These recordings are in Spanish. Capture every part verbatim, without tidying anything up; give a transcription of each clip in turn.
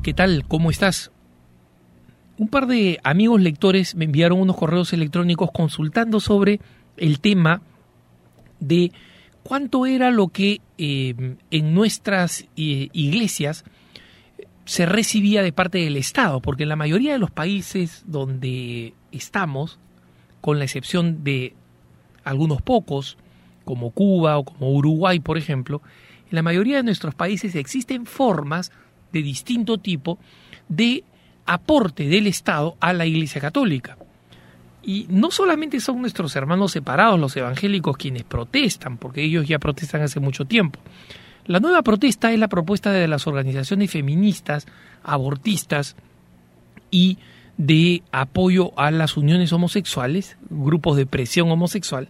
¿Qué tal? ¿Cómo estás? Un par de amigos lectores me enviaron unos correos electrónicos consultando sobre el tema de cuánto era lo que eh, en nuestras eh, iglesias se recibía de parte del Estado, porque en la mayoría de los países donde estamos, con la excepción de algunos pocos, como Cuba o como Uruguay, por ejemplo, en la mayoría de nuestros países existen formas de distinto tipo de aporte del Estado a la Iglesia Católica. Y no solamente son nuestros hermanos separados, los evangélicos, quienes protestan, porque ellos ya protestan hace mucho tiempo. La nueva protesta es la propuesta de las organizaciones feministas, abortistas y de apoyo a las uniones homosexuales, grupos de presión homosexual,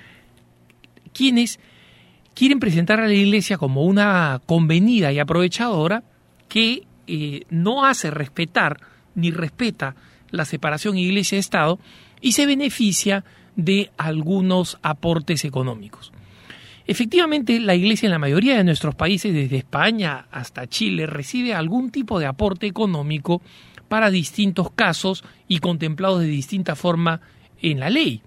quienes quieren presentar a la Iglesia como una convenida y aprovechadora que eh, no hace respetar ni respeta la separación Iglesia-Estado y se beneficia de algunos aportes económicos. Efectivamente, la Iglesia en la mayoría de nuestros países, desde España hasta Chile, recibe algún tipo de aporte económico para distintos casos y contemplados de distinta forma en la ley.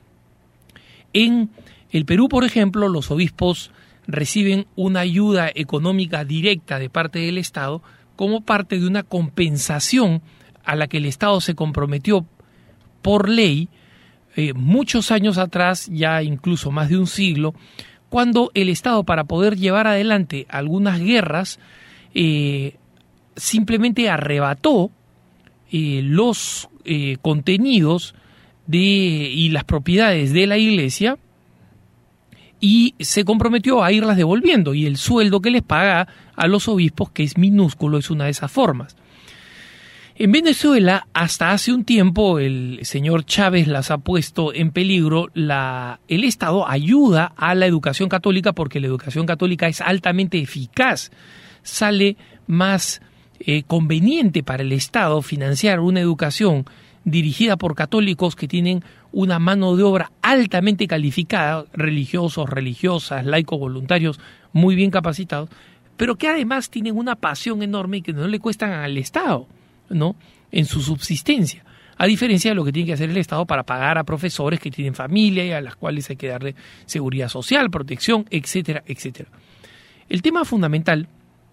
En el Perú, por ejemplo, los obispos reciben una ayuda económica directa de parte del Estado como parte de una compensación a la que el Estado se comprometió por ley eh, muchos años atrás, ya incluso más de un siglo, cuando el Estado, para poder llevar adelante algunas guerras, eh, simplemente arrebató eh, los eh, contenidos de, y las propiedades de la Iglesia y se comprometió a irlas devolviendo, y el sueldo que les paga a los obispos, que es minúsculo, es una de esas formas. En Venezuela, hasta hace un tiempo, el señor Chávez las ha puesto en peligro. La, el Estado ayuda a la educación católica porque la educación católica es altamente eficaz. Sale más eh, conveniente para el Estado financiar una educación dirigida por católicos que tienen una mano de obra altamente calificada, religiosos, religiosas, laicos, voluntarios muy bien capacitados, pero que además tienen una pasión enorme y que no le cuestan al Estado, ¿no?, en su subsistencia, a diferencia de lo que tiene que hacer el Estado para pagar a profesores que tienen familia y a las cuales hay que darle seguridad social, protección, etcétera, etcétera. El tema fundamental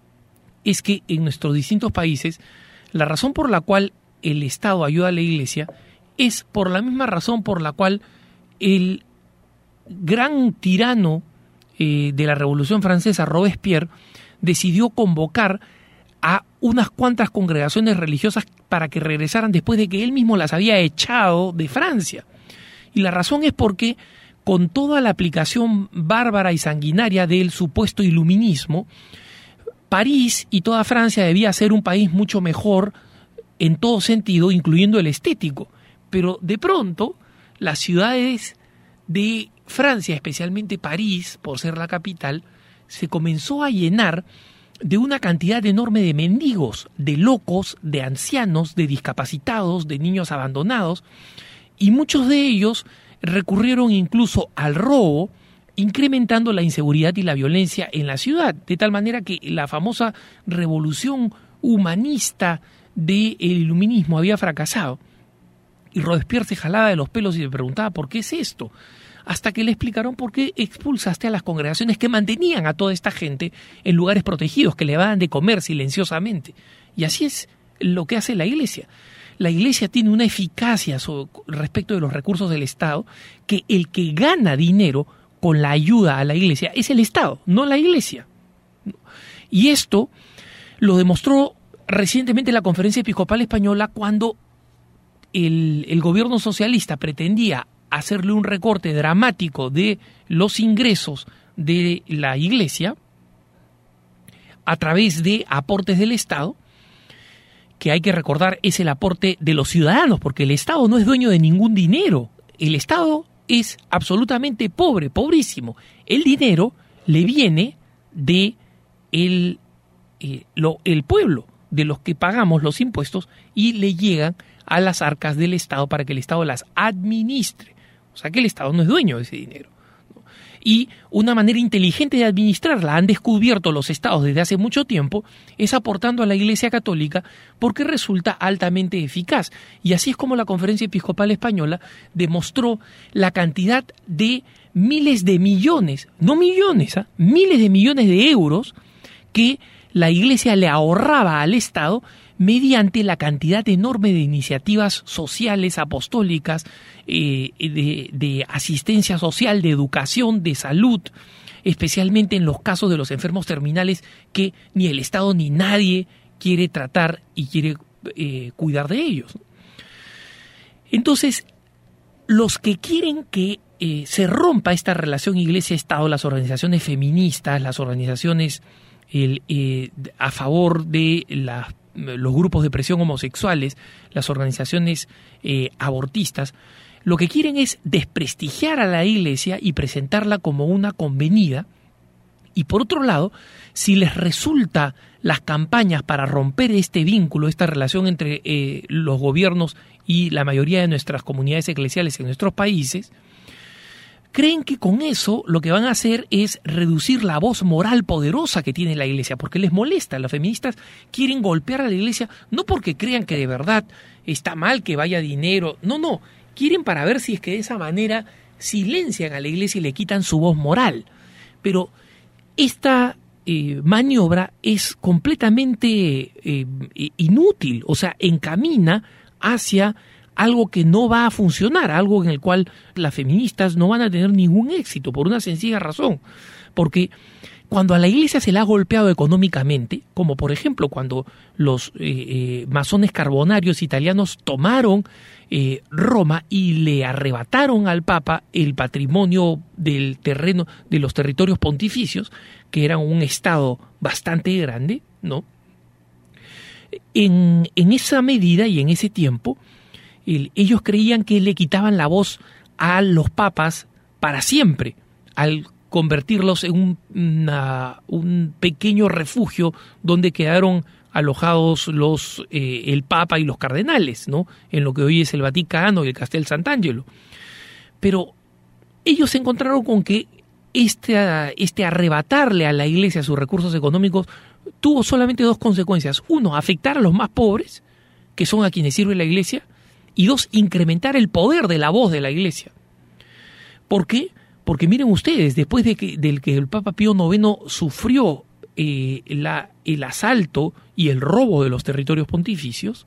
es que en nuestros distintos países la razón por la cual el Estado ayuda a la Iglesia es por la misma razón por la cual el gran tirano eh, de la Revolución Francesa, Robespierre, decidió convocar a unas cuantas congregaciones religiosas para que regresaran después de que él mismo las había echado de Francia. Y la razón es porque, con toda la aplicación bárbara y sanguinaria del supuesto iluminismo, París y toda Francia debía ser un país mucho mejor en todo sentido, incluyendo el estético. Pero de pronto, las ciudades de Francia, especialmente París, por ser la capital, se comenzó a llenar de una cantidad enorme de mendigos, de locos, de ancianos, de discapacitados, de niños abandonados, y muchos de ellos recurrieron incluso al robo, incrementando la inseguridad y la violencia en la ciudad, de tal manera que la famosa revolución humanista del iluminismo había fracasado. Y Robespierre se jalaba de los pelos y le preguntaba ¿por qué es esto? Hasta que le explicaron por qué expulsaste a las congregaciones que mantenían a toda esta gente en lugares protegidos, que le daban de comer silenciosamente. Y así es lo que hace la Iglesia. La Iglesia tiene una eficacia sobre, respecto de los recursos del Estado, que el que gana dinero con la ayuda a la Iglesia es el Estado, no la Iglesia. Y esto lo demostró recientemente la Conferencia Episcopal Española, cuando el, el gobierno socialista pretendía hacerle un recorte dramático de los ingresos de la Iglesia a través de aportes del Estado, que hay que recordar es el aporte de los ciudadanos, porque el Estado no es dueño de ningún dinero. El Estado es absolutamente pobre, pobrísimo. El dinero le viene de el, eh, lo, el pueblo, de los que pagamos los impuestos, y le llegan a las arcas del Estado para que el Estado las administre. O sea que el Estado no es dueño de ese dinero. Y una manera inteligente de administrarla, han descubierto los estados desde hace mucho tiempo, es aportando a la Iglesia Católica porque resulta altamente eficaz. Y así es como la Conferencia Episcopal Española demostró la cantidad de miles de millones, no millones, ¿eh? miles de millones de euros que la Iglesia le ahorraba al Estado mediante la cantidad enorme de iniciativas sociales, apostólicas, eh, de, de asistencia social, de educación, de salud, especialmente en los casos de los enfermos terminales que ni el Estado ni nadie quiere tratar y quiere eh, cuidar de ellos. Entonces, los que quieren que eh, se rompa esta relación Iglesia-Estado, las organizaciones feministas, las organizaciones el, eh, a favor de la los grupos de presión homosexuales, las organizaciones eh, abortistas, lo que quieren es desprestigiar a la Iglesia y presentarla como una convenida. Y por otro lado, si les resulta las campañas para romper este vínculo, esta relación entre eh, los gobiernos y la mayoría de nuestras comunidades eclesiales en nuestros países, creen que con eso lo que van a hacer es reducir la voz moral poderosa que tiene la Iglesia, porque les molesta. Las feministas quieren golpear a la Iglesia no porque crean que de verdad está mal que vaya dinero, no, no, quieren para ver si es que de esa manera silencian a la Iglesia y le quitan su voz moral. Pero esta eh, maniobra es completamente eh, inútil, o sea, encamina hacia algo que no va a funcionar, algo en el cual las feministas no van a tener ningún éxito, por una sencilla razón. Porque cuando a la Iglesia se la ha golpeado económicamente, como por ejemplo cuando los eh, eh, masones carbonarios italianos tomaron eh, Roma y le arrebataron al Papa el patrimonio del terreno, de los territorios pontificios, que eran un estado bastante grande, ¿no? En, en esa medida y en ese tiempo, El, ellos creían que le quitaban la voz a los papas para siempre, al convertirlos en un, una, un pequeño refugio donde quedaron alojados los eh, el papa y los cardenales, ¿no? En lo que hoy es el Vaticano y el Castel Sant'Angelo. Pero ellos se encontraron con que este, este arrebatarle a la Iglesia sus recursos económicos tuvo solamente dos consecuencias. Uno, afectar a los más pobres, que son a quienes sirve la Iglesia, y dos, incrementar el poder de la voz de la Iglesia. ¿Por qué? Porque miren ustedes, después de que, del que el Papa Pío noveno sufrió eh, la, el asalto y el robo de los territorios pontificios,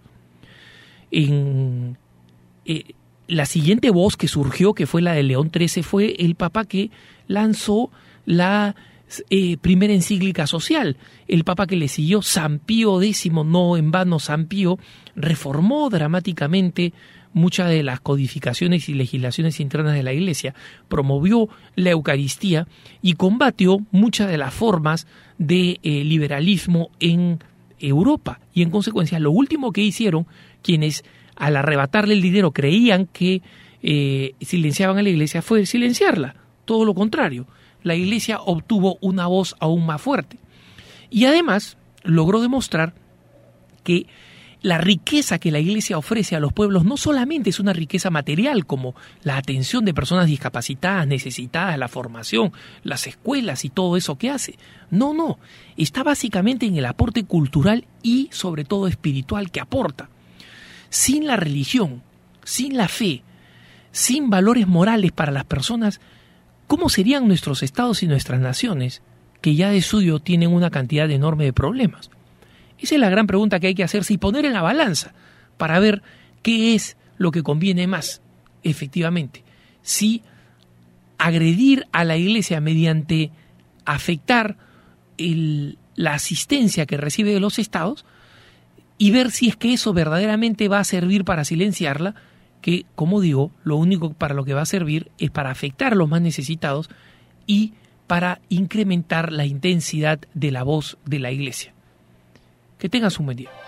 en, eh, la siguiente voz que surgió, que fue la de León trece, fue el Papa que lanzó la eh, primera encíclica social. El Papa que le siguió, San Pío décimo, no en vano San Pío, reformó dramáticamente muchas de las codificaciones y legislaciones internas de la Iglesia, promovió la Eucaristía y combatió muchas de las formas de eh, liberalismo en Europa. Y en consecuencia, lo último que hicieron quienes al arrebatarle el dinero creían que eh, silenciaban a la Iglesia fue silenciarla. Todo lo contrario, la Iglesia obtuvo una voz aún más fuerte. Y además logró demostrar que la riqueza que la Iglesia ofrece a los pueblos no solamente es una riqueza material, como la atención de personas discapacitadas, necesitadas, la formación, las escuelas y todo eso que hace. No, no, está básicamente en el aporte cultural y sobre todo espiritual que aporta. Sin la religión, sin la fe, sin valores morales para las personas, ¿cómo serían nuestros estados y nuestras naciones, que ya de suyo tienen una cantidad enorme de problemas? Esa es la gran pregunta que hay que hacerse y poner en la balanza para ver qué es lo que conviene más, efectivamente. Si agredir a la Iglesia mediante afectar el, la asistencia que recibe de los estados y ver si es que eso verdaderamente va a servir para silenciarla, que, como digo, lo único para lo que va a servir es para afectar a los más necesitados y para incrementar la intensidad de la voz de la Iglesia. Que tengas un buen día.